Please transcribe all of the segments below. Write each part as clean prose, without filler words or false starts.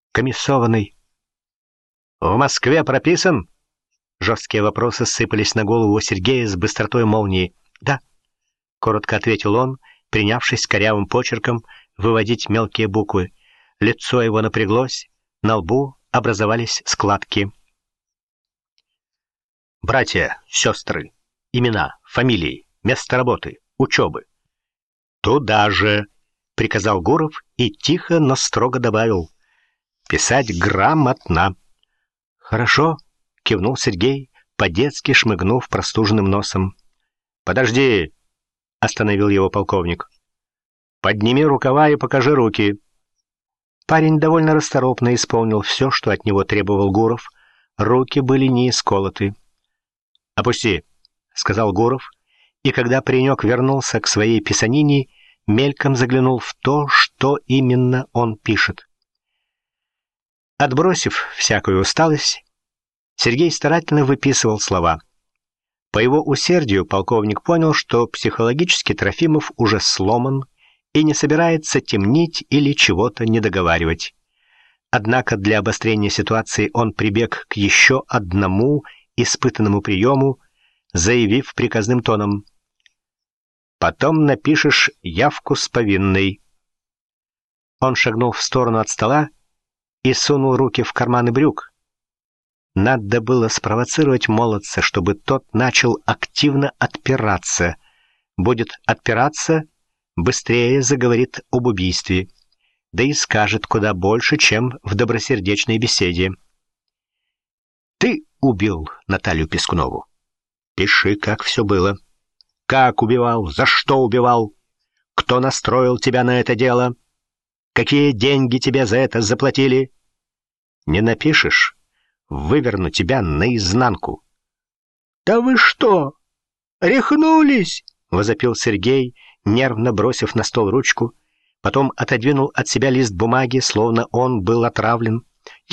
комиссованный. В Москве прописан? Жесткие вопросы сыпались на голову Сергея с быстротой молнии. «Да», — коротко ответил он, принявшись корявым почерком выводить мелкие буквы. Лицо его напряглось, на лбу образовались складки. «Братья, сестры, имена, фамилии, место работы, учебы». «Туда же», — приказал Гуров и тихо, но строго добавил. «Писать грамотно». «Хорошо», — кивнул Сергей, по-детски шмыгнув простуженным носом. «Подожди», — остановил его полковник. «Подними рукава и покажи руки». Парень довольно расторопно исполнил все, что от него требовал Гуров. Руки были не исколоты. «Опусти», — сказал Гуров, и когда паренек вернулся к своей писанине, мельком заглянул в то, что именно он пишет. Отбросив всякую усталость, Сергей старательно выписывал слова. По его усердию полковник понял, что психологически Трофимов уже сломан и не собирается темнить или чего-то недоговаривать. Однако для обострения ситуации он прибег к еще одному испытанному приему, заявив приказным тоном: «Потом напишешь явку с повинной». Он шагнул в сторону от стола и сунул руки в карманы брюк. Надо было спровоцировать молодца, чтобы тот начал активно отпираться. Будет отпираться, быстрее заговорит об убийстве, да и скажет куда больше, чем в добросердечной беседе. «Ты убил Наталью Пискунову. Пиши, как все было. Как убивал, за что убивал, кто настроил тебя на это дело, какие деньги тебе за это заплатили. Не напишешь — выверну тебя наизнанку». «Да вы что, рехнулись?» — возопил Сергей, нервно бросив на стол ручку, потом отодвинул от себя лист бумаги, словно он был отравлен.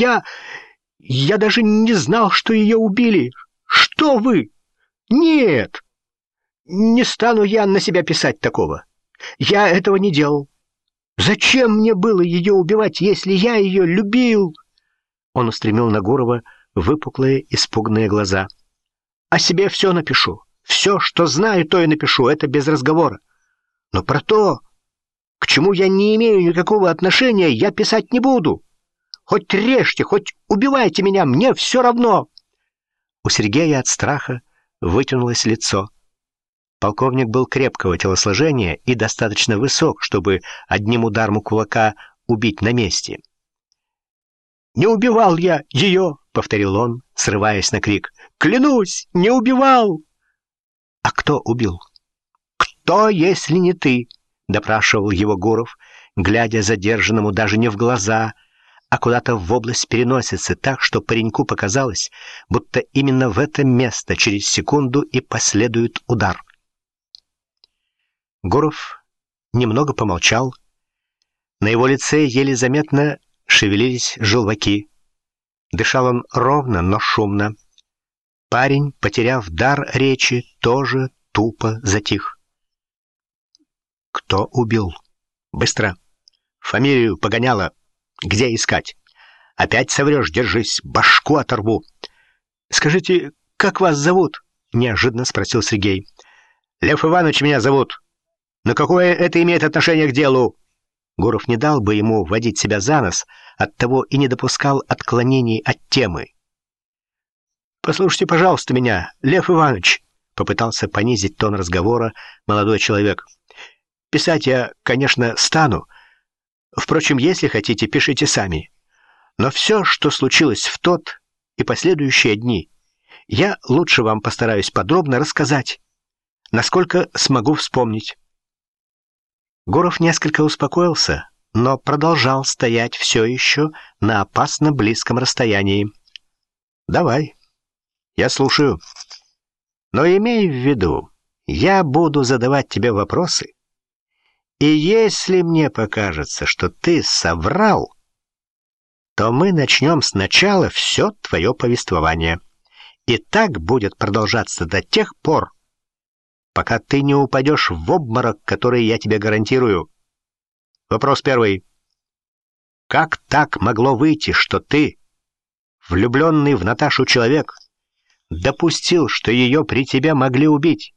Я даже не знал, что ее убили. Что вы? Нет, не стану я на себя писать такого. Я этого не делал. Зачем мне было ее убивать, если я ее любил?» Он устремил на Гурова выпуклые, испуганные глаза. «О себе все напишу. Все, что знаю, то и напишу. Это без разговора. Но про то, к чему я не имею никакого отношения, я писать не буду. Хоть режьте, хоть убивайте меня, мне все равно». У Сергея от страха вытянулось лицо. Полковник был крепкого телосложения и достаточно высок, чтобы одним ударом кулака убить на месте. «Не убивал я ее!» — повторил он, срываясь на крик. «Клянусь, не убивал!» «А кто убил?» «Кто, если не ты?» — допрашивал его Гуров, глядя задержанному даже не в глаза, а куда-то в область переносицы, так что пареньку показалось, будто именно в это место через секунду и последует удар. Гуров немного помолчал. На его лице еле заметно шевелились желваки. Дышал он ровно, но шумно. Парень, потеряв дар речи, тоже тупо затих. «Кто убил? Быстро! Фамилию Погоняло! Где искать? Опять соврешь, держись, башку оторву!» «Скажите, как вас зовут?» — неожиданно спросил Сергей. «Лев Иванович меня зовут. Но какое это имеет отношение к делу?» Гуров не дал бы ему водить себя за нос, оттого и не допускал отклонений от темы. «Послушайте, пожалуйста, меня, Лев Иванович», — попытался понизить тон разговора молодой человек. «Писать я, конечно, стану. Впрочем, если хотите, пишите сами. Но все, что случилось в тот и последующие дни, я лучше вам постараюсь подробно рассказать, насколько смогу вспомнить». Гуров несколько успокоился, но продолжал стоять все еще на опасно близком расстоянии. «Давай, я слушаю. Но имей в виду, я буду задавать тебе вопросы, и если мне покажется, что ты соврал, то мы начнем сначала все твое повествование. И так будет продолжаться до тех пор, пока ты не упадешь в обморок, который я тебе гарантирую. Вопрос первый. Как так могло выйти, что ты, влюбленный в Наташу человек, допустил, что ее при тебе могли убить?